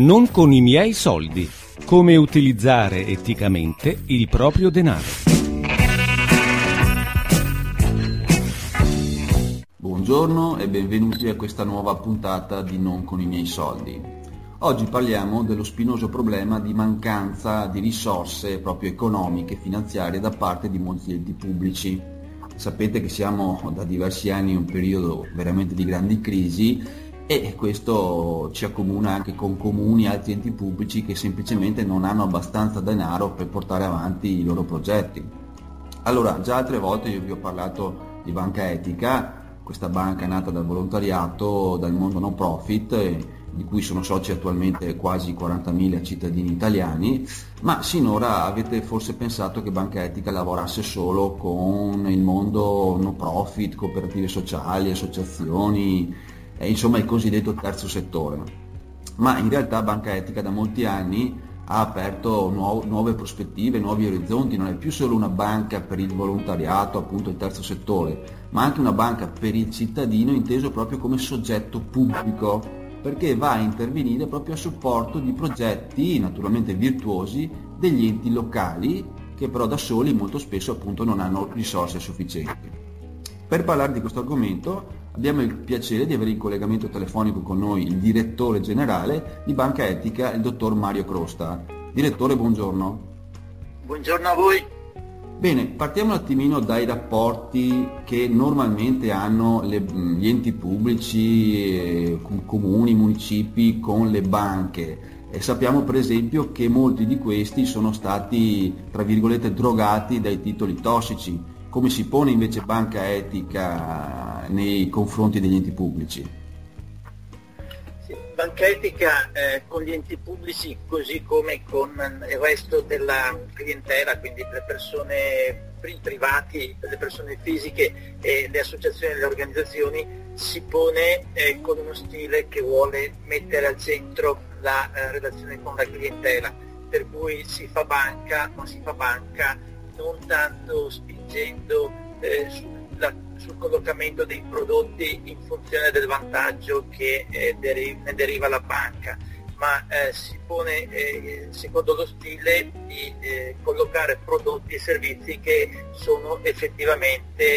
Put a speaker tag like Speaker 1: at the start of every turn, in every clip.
Speaker 1: Non con i miei soldi. Come utilizzare eticamente il proprio denaro.
Speaker 2: Buongiorno e benvenuti a questa nuova puntata di Non con i miei soldi. Oggi parliamo dello spinoso problema di mancanza di risorse proprio economiche e finanziarie da parte di molti enti pubblici. Sapete che siamo da diversi anni in un periodo veramente di grandi crisi e questo ci accomuna anche con comuni e altri enti pubblici che semplicemente non hanno abbastanza denaro per portare avanti i loro progetti. Allora, già altre volte io vi ho parlato di Banca Etica, questa banca è nata dal volontariato, dal mondo no profit, di cui sono soci attualmente quasi 40.000 cittadini italiani, ma sinora avete forse pensato che Banca Etica lavorasse solo con il mondo no profit, cooperative sociali, associazioni, insomma il cosiddetto terzo settore. Ma in realtà Banca Etica da molti anni ha aperto nuove prospettive, nuovi orizzonti, non è più solo una banca per il volontariato, appunto il terzo settore, ma anche una banca per il cittadino inteso proprio come soggetto pubblico, perché va a intervenire proprio a supporto di progetti naturalmente virtuosi degli enti locali che però da soli molto spesso appunto non hanno risorse sufficienti. Per parlare di questo argomento abbiamo il piacere di avere in collegamento telefonico con noi il direttore generale di Banca Etica, il dottor Mario Crosta. Direttore, buongiorno.
Speaker 3: Buongiorno a voi.
Speaker 2: Bene, partiamo un attimino dai rapporti che normalmente hanno gli enti pubblici, comuni, municipi con le banche. E sappiamo per esempio che molti di questi sono stati, tra virgolette, drogati dai titoli tossici. Come si pone invece Banca Etica nei confronti degli enti pubblici?
Speaker 3: Sì, Banca Etica con gli enti pubblici, così come con il resto della clientela, quindi le persone privati, le persone fisiche e le associazioni e le organizzazioni, si pone con uno stile che vuole mettere al centro la relazione con la clientela, per cui si fa banca, ma si fa banca non tanto spingendo sul collocamento dei prodotti in funzione del vantaggio che ne deriva la banca, ma si pone secondo lo stile di collocare prodotti e servizi che sono effettivamente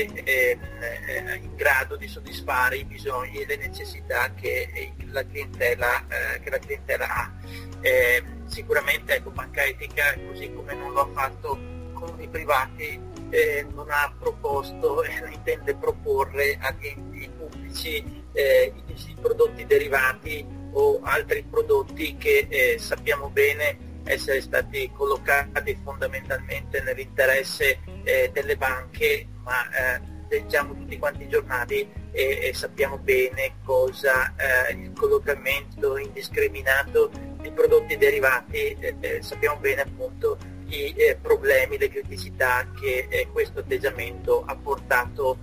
Speaker 3: in grado di soddisfare i bisogni e le necessità che la clientela ha. Sicuramente ecco, Banca Etica, così come non lo ha fatto con i privati, non ha proposto e non intende proporre agli enti pubblici i prodotti derivati o altri prodotti che sappiamo bene essere stati collocati fondamentalmente nell'interesse delle banche, ma leggiamo tutti quanti i giornali e sappiamo bene cosa il collocamento indiscriminato di prodotti derivati, sappiamo bene appunto i problemi, le criticità che questo atteggiamento ha portato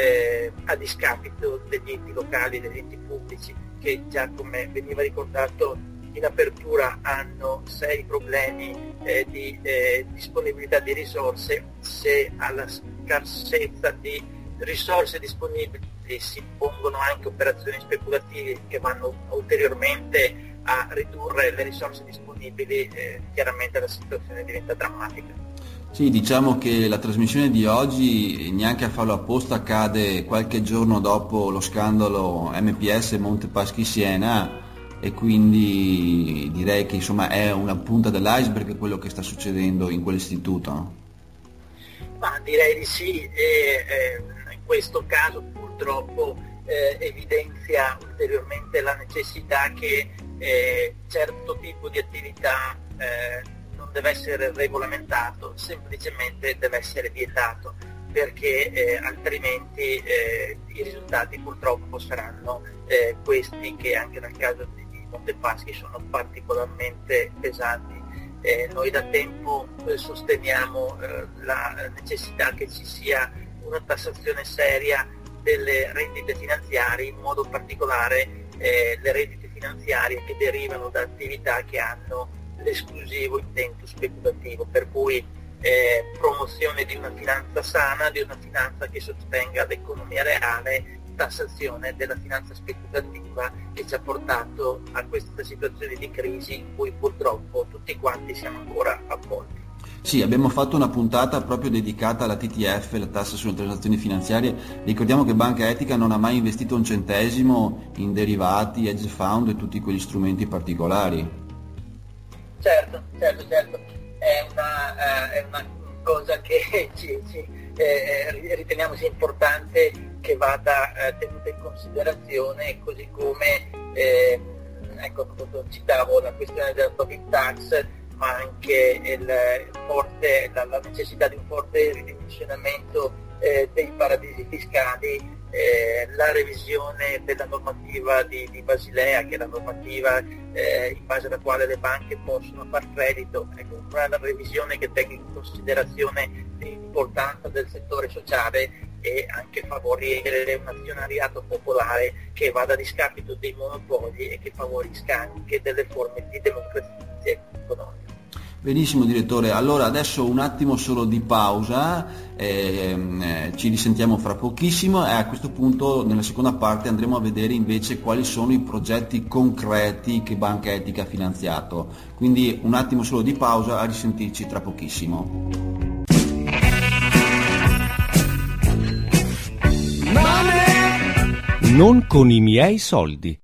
Speaker 3: a discapito degli enti locali, degli enti pubblici, che già come veniva ricordato in apertura hanno seri problemi di disponibilità di risorse. Se alla scarsezza di risorse disponibili si pongono anche operazioni speculative che vanno ulteriormente a ridurre le risorse disponibili, chiaramente la situazione diventa drammatica.
Speaker 2: Sì, diciamo che la trasmissione di oggi, neanche a farlo apposta, accade qualche giorno dopo lo scandalo MPS Monte Paschi Siena, e quindi direi che insomma è una punta dell'iceberg quello che sta succedendo in quell'istituto, no?
Speaker 3: Ma direi di sì, in questo caso purtroppo evidenzia ulteriormente la necessità che certo tipo di attività non deve essere regolamentato, semplicemente deve essere vietato, perché altrimenti i risultati purtroppo saranno questi che anche nel caso di Montepaschi sono particolarmente pesanti. Noi da tempo sosteniamo la necessità che ci sia una tassazione seria delle rendite finanziarie, in modo particolare le rendite finanziarie che derivano da attività che hanno l'esclusivo intento speculativo, per cui promozione di una finanza sana, di una finanza che sostenga l'economia reale tassazione della finanza speculativa che ci ha portato a questa situazione di crisi in cui purtroppo tutti quanti siamo ancora avvolti.
Speaker 2: Sì, abbiamo fatto una puntata proprio dedicata alla TTF, la tassa sulle transazioni finanziarie. Ricordiamo che Banca Etica non ha mai investito un centesimo in derivati, hedge fund e tutti quegli strumenti particolari.
Speaker 3: Certo. È una cosa che riteniamo sia importante che vada tenuta in considerazione, così come citavo la questione della Tobin Tax, ma anche la necessità di un forte ridimensionamento dei paradisi fiscali, la revisione della normativa di Basilea, che è la normativa in base alla quale le banche possono far credito, una revisione che tenga in considerazione l'importanza del settore sociale e anche favorire un azionariato popolare che vada a discapito dei monopoli e che favorisca anche delle forme di democrazia economica.
Speaker 2: Benissimo direttore, allora adesso un attimo solo di pausa, ci risentiamo fra pochissimo e a questo punto nella seconda parte andremo a vedere invece quali sono i progetti concreti che Banca Etica ha finanziato. Quindi un attimo solo di pausa, a risentirci tra pochissimo.
Speaker 1: Non con i miei soldi.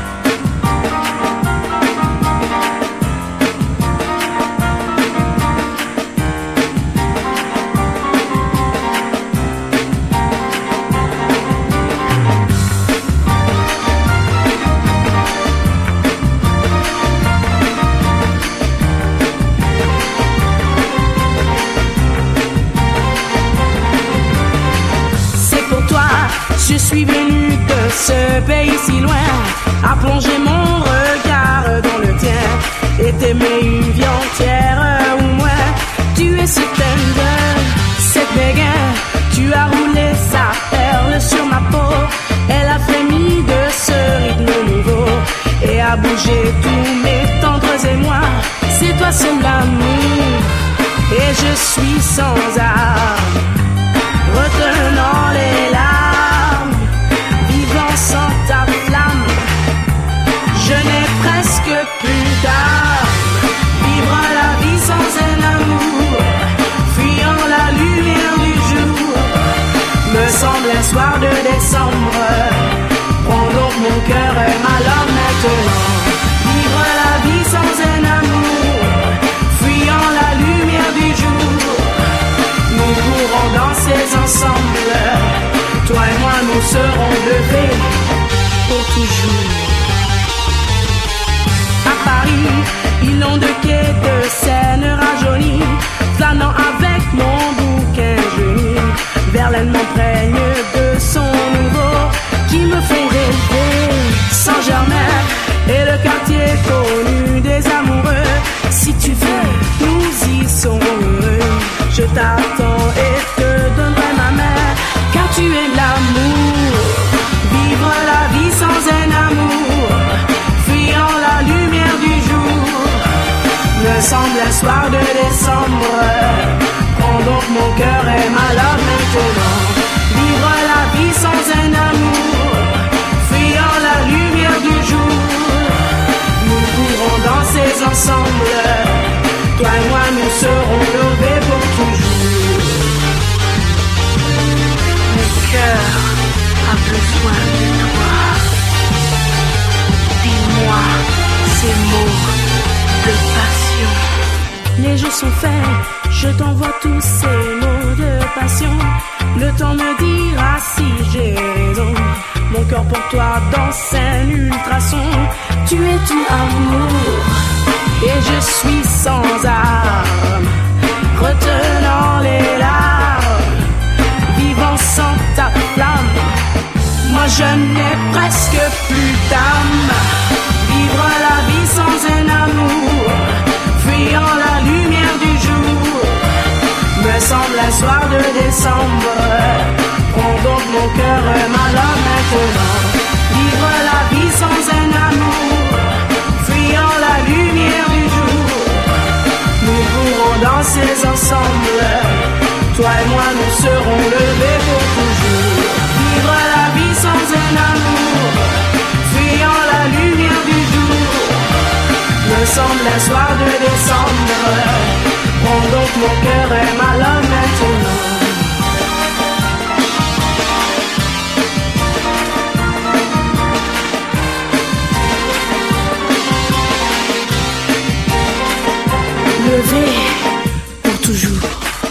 Speaker 4: Je suis venu de ce pays si loin, à plonger mon regard dans le tien, et t'aimer une vie entière ou moins. Tu es certaine de cette béguin, tu as roulé sa perle sur ma peau, elle a frémi de ce rythme nouveau, et a bougé tous mes tendres émois. C'est toi seul l'amour, et je suis sans armes, retenant les larmes, vivant sans ta flamme. Je n'ai presque plus d'âme. Vivre la vie sans un amour, fuyant la lumière du jour, me semble un soir de décembre. Prends donc mon cœur et ma langue maintenant. Vivre la vie sans un amour, fuyant la lumière du jour, nous pourrons danser ensemble. Toi et moi nous serons levés pour toujours. À Paris, ils l'ont de quai de Seine rajeunie, flânant avec mon bouquin jauni. Verlaine m'imprègne de son nouveau, qui me fait rêver. Saint-Germain et le quartier connu des amoureux. Si tu veux, nous y serons heureux. Je t'attends et te donnerai ma main, car tu es l'amour. Vivre la vie sans un amour, fuyant la lumière du jour, me semble un soir de décembre. Prends donc mon cœur et ma langue maintenant. Vivre la vie sans un amour, fuyant la lumière du jour, nous pourrons danser ensemble. Toi et moi nous serons levés pour toujours. Mon cœur a besoin de toi. Dis-moi ces mots de passion. Les jours sont faits, je t'envoie tous ces mots de passion. Le temps me dira si j'ai raison. Mon cœur pour toi danse un ultrason. Tu es tout amour et je suis sans armes, retenant les larmes, vivant sans ta flamme. Moi je n'ai presque plus d'âme. Vivre la vie sans un amour, fuyant la lumière du jour, me semble un soir de décembre. Prends donc mon cœur et ma langue maintenant. Vivre la vie sans un amour, fuyant la lumière du jour, nous pourrons danser ensemble. Toi et moi nous serons levés pour toujours. Vivre la vie sans ensemble un soir de décembre. Prends donc mon cœur et ma langue maintenant. Levé pour toujours.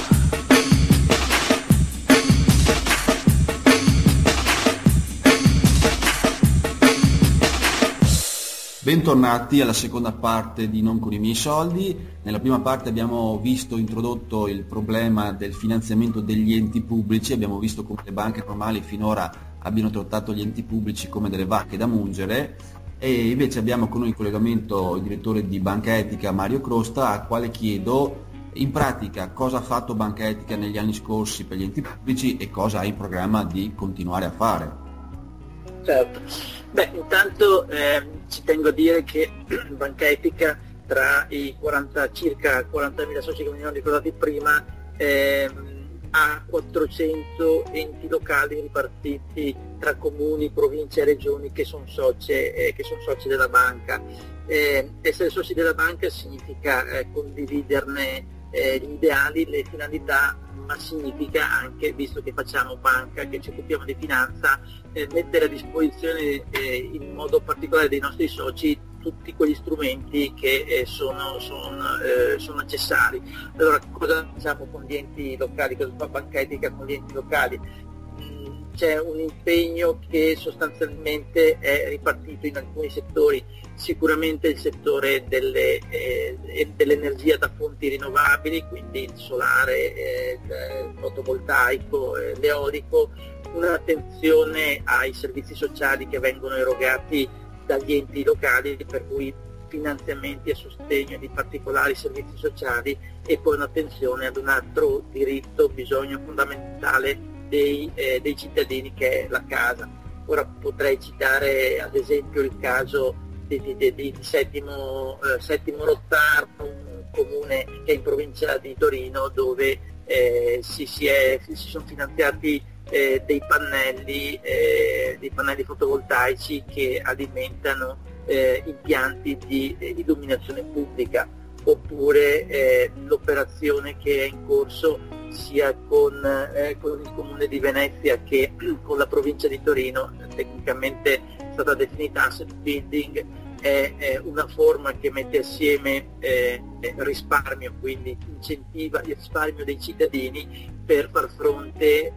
Speaker 2: Bentornati alla seconda parte di Non con i miei soldi. Nella prima parte abbiamo introdotto il problema del finanziamento degli enti pubblici, abbiamo visto come le banche normali finora abbiano trattato gli enti pubblici come delle vacche da mungere, e invece abbiamo con noi in collegamento il direttore di Banca Etica Mario Crosta, al quale chiedo in pratica cosa ha fatto Banca Etica negli anni scorsi per gli enti pubblici e cosa ha in programma di continuare a fare.
Speaker 3: Certo. Beh, intanto ci tengo a dire che Banca Etica, tra i circa 40.000 soci che venivano ricordati prima, ha 400 enti locali ripartiti tra comuni, province e regioni che sono soci della banca. Essere soci della banca significa condividerne gli ideali, le finalità, ma significa anche, visto che facciamo banca, che ci occupiamo di finanza, mettere a disposizione in modo particolare dei nostri soci tutti quegli strumenti che sono necessari. Allora, cosa facciamo con gli enti locali? Cosa fa Banca Etica con gli enti locali? C'è un impegno che sostanzialmente è ripartito in alcuni settori, sicuramente il settore dell'energia da fonti rinnovabili, quindi il solare, il fotovoltaico, l'eolico, un'attenzione ai servizi sociali che vengono erogati dagli enti locali, per cui finanziamenti a sostegno di particolari servizi sociali, e poi un'attenzione ad un altro bisogno fondamentale dei cittadini, che è la casa. Ora potrei citare ad esempio il caso di Settimo Rottaro, un comune che è in provincia di Torino, dove si sono finanziati dei pannelli fotovoltaici che alimentano impianti di illuminazione pubblica, oppure l'operazione che è in corso sia con il comune di Venezia che con la provincia di Torino, tecnicamente è stata definita asset building. È una forma che mette assieme risparmio, quindi incentiva il risparmio dei cittadini per far fronte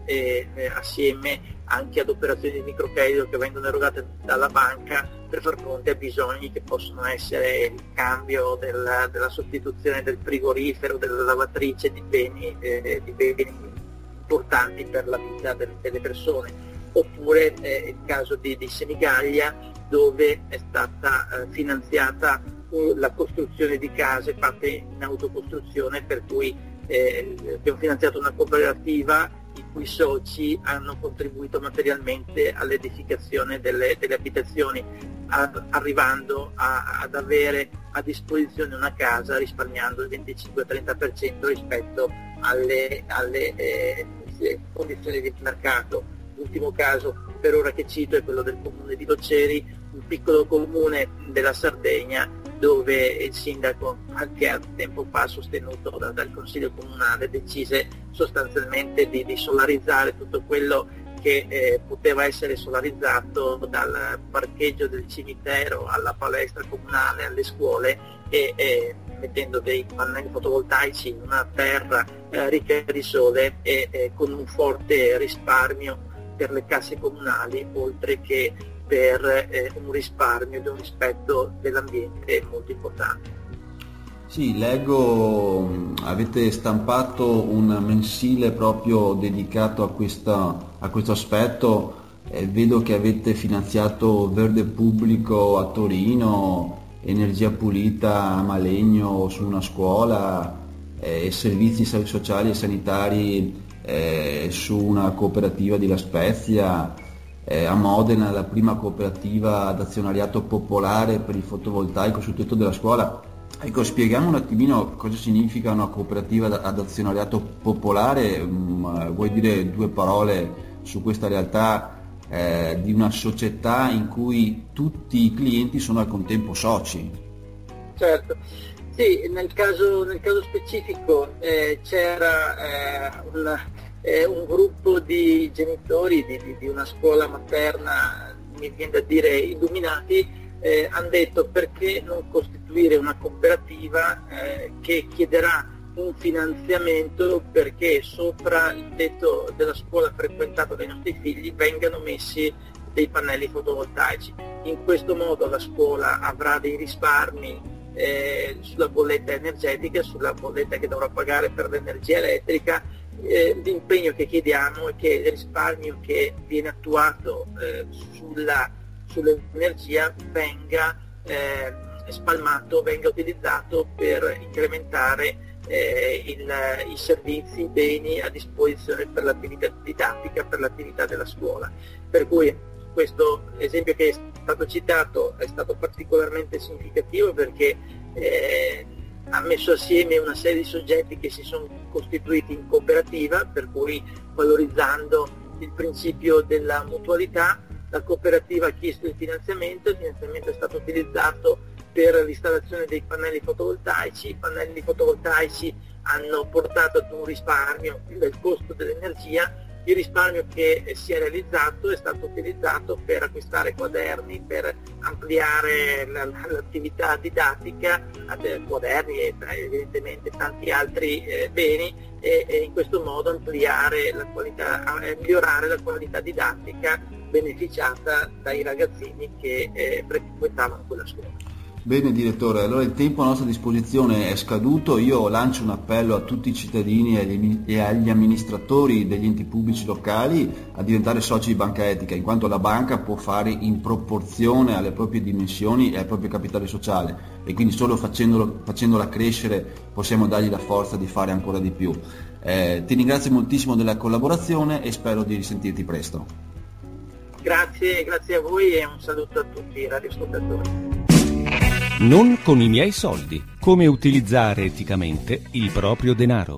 Speaker 3: assieme anche ad operazioni di microcredito che vengono erogate dalla banca, per far fronte a bisogni che possono essere il cambio della sostituzione del frigorifero, della lavatrice, di beni importanti per la vita delle persone. Oppure il caso di Senigallia, dove è stata finanziata la costruzione di case fatte in autocostruzione, per cui abbiamo finanziato una cooperativa i cui soci hanno contribuito materialmente all'edificazione delle abitazioni, arrivando ad avere a disposizione una casa risparmiando il 25-30% rispetto alle condizioni di mercato. L'ultimo caso per ora che cito è quello del comune di Loceri, un piccolo comune della Sardegna, dove il sindaco, qualche tempo fa sostenuto dal Consiglio Comunale, decise sostanzialmente di solarizzare tutto quello che poteva essere solarizzato, dal parcheggio del cimitero alla palestra comunale, alle scuole, e mettendo dei pannelli fotovoltaici in una terra ricca di sole, e con un forte risparmio per le casse comunali, oltre che per un risparmio ed un rispetto dell'ambiente molto importante.
Speaker 2: Sì, leggo, avete stampato un mensile proprio dedicato a questo aspetto, vedo che avete finanziato Verde Pubblico a Torino, Energia Pulita a Malegno su una scuola, servizi sociali e sanitari su una cooperativa di La Spezia, a Modena la prima cooperativa d'azionariato popolare per il fotovoltaico sul tetto della scuola. Ecco, spieghiamo un attimino cosa significa una cooperativa ad azionariato popolare. Vuoi dire due parole su questa realtà di una società in cui tutti i clienti sono al contempo soci?
Speaker 3: Certo, sì, nel caso specifico c'era un gruppo di genitori di una scuola materna, mi viene da dire illuminati, hanno detto: perché non costituire una cooperativa che chiederà un finanziamento perché sopra il tetto della scuola frequentata dai nostri figli vengano messi dei pannelli fotovoltaici. In questo modo la scuola avrà dei risparmi sulla bolletta energetica, sulla bolletta che dovrà pagare per l'energia elettrica. L'impegno che chiediamo è che il risparmio che viene attuato sull'energia venga spalmato, venga utilizzato per incrementare i servizi, i beni a disposizione per l'attività didattica, per l'attività della scuola. Per cui questo esempio che è stato citato è stato particolarmente significativo perché ha messo assieme una serie di soggetti che si sono costituiti in cooperativa, per cui valorizzando il principio della mutualità, la cooperativa ha chiesto il finanziamento è stato utilizzato per l'installazione dei pannelli fotovoltaici. I pannelli fotovoltaici hanno portato ad un risparmio del costo dell'energia. Il risparmio che si è realizzato è stato utilizzato per acquistare quaderni, per ampliare l'attività didattica, quaderni e evidentemente tanti altri beni, e in questo modo ampliare la qualità, migliorare la qualità didattica beneficiata dai ragazzini che frequentavano quella scuola.
Speaker 2: Bene direttore, allora il tempo a nostra disposizione è scaduto. Io lancio un appello a tutti i cittadini e agli amministratori degli enti pubblici locali a diventare soci di Banca Etica, in quanto la banca può fare in proporzione alle proprie dimensioni e al proprio capitale sociale, e quindi solo facendola crescere possiamo dargli la forza di fare ancora di più. Ti ringrazio moltissimo della collaborazione e spero di risentirti presto.
Speaker 3: Grazie a voi e un saluto a tutti i radioascoltatori.
Speaker 1: Non con i miei soldi. Come utilizzare eticamente il proprio denaro.